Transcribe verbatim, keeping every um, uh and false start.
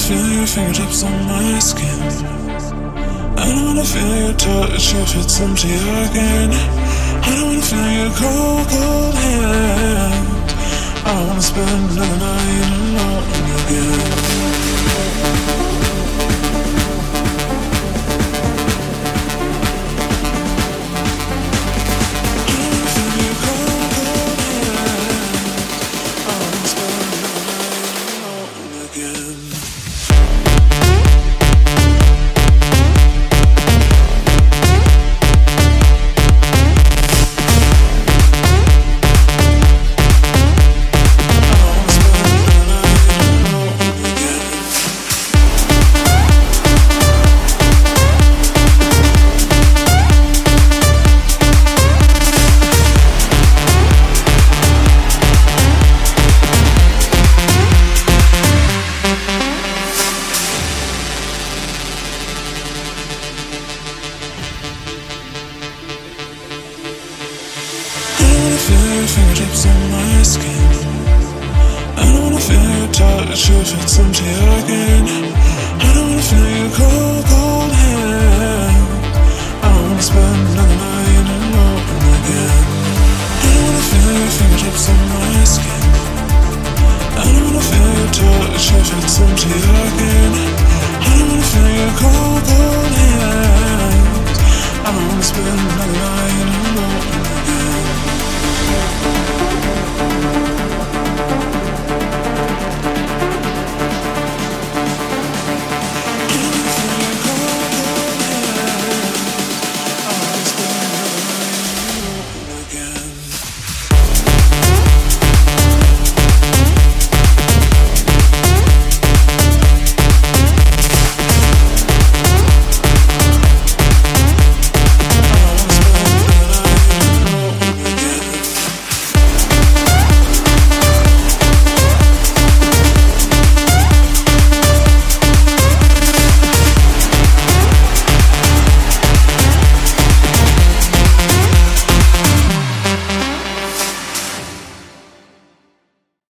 feel your fingertips on my skin. I don't wanna feel your touch if it's empty again. I don't wanna feel your cold, cold hand. I don't wanna spend another night alone again. Fingertips on my skin. I don't wanna feel your touch if it's empty again. I don't wanna feel your cold, cold hand. I don't wanna spend another night alone again. I don't wanna feel your fingertips on my skin. I don't wanna feel your touch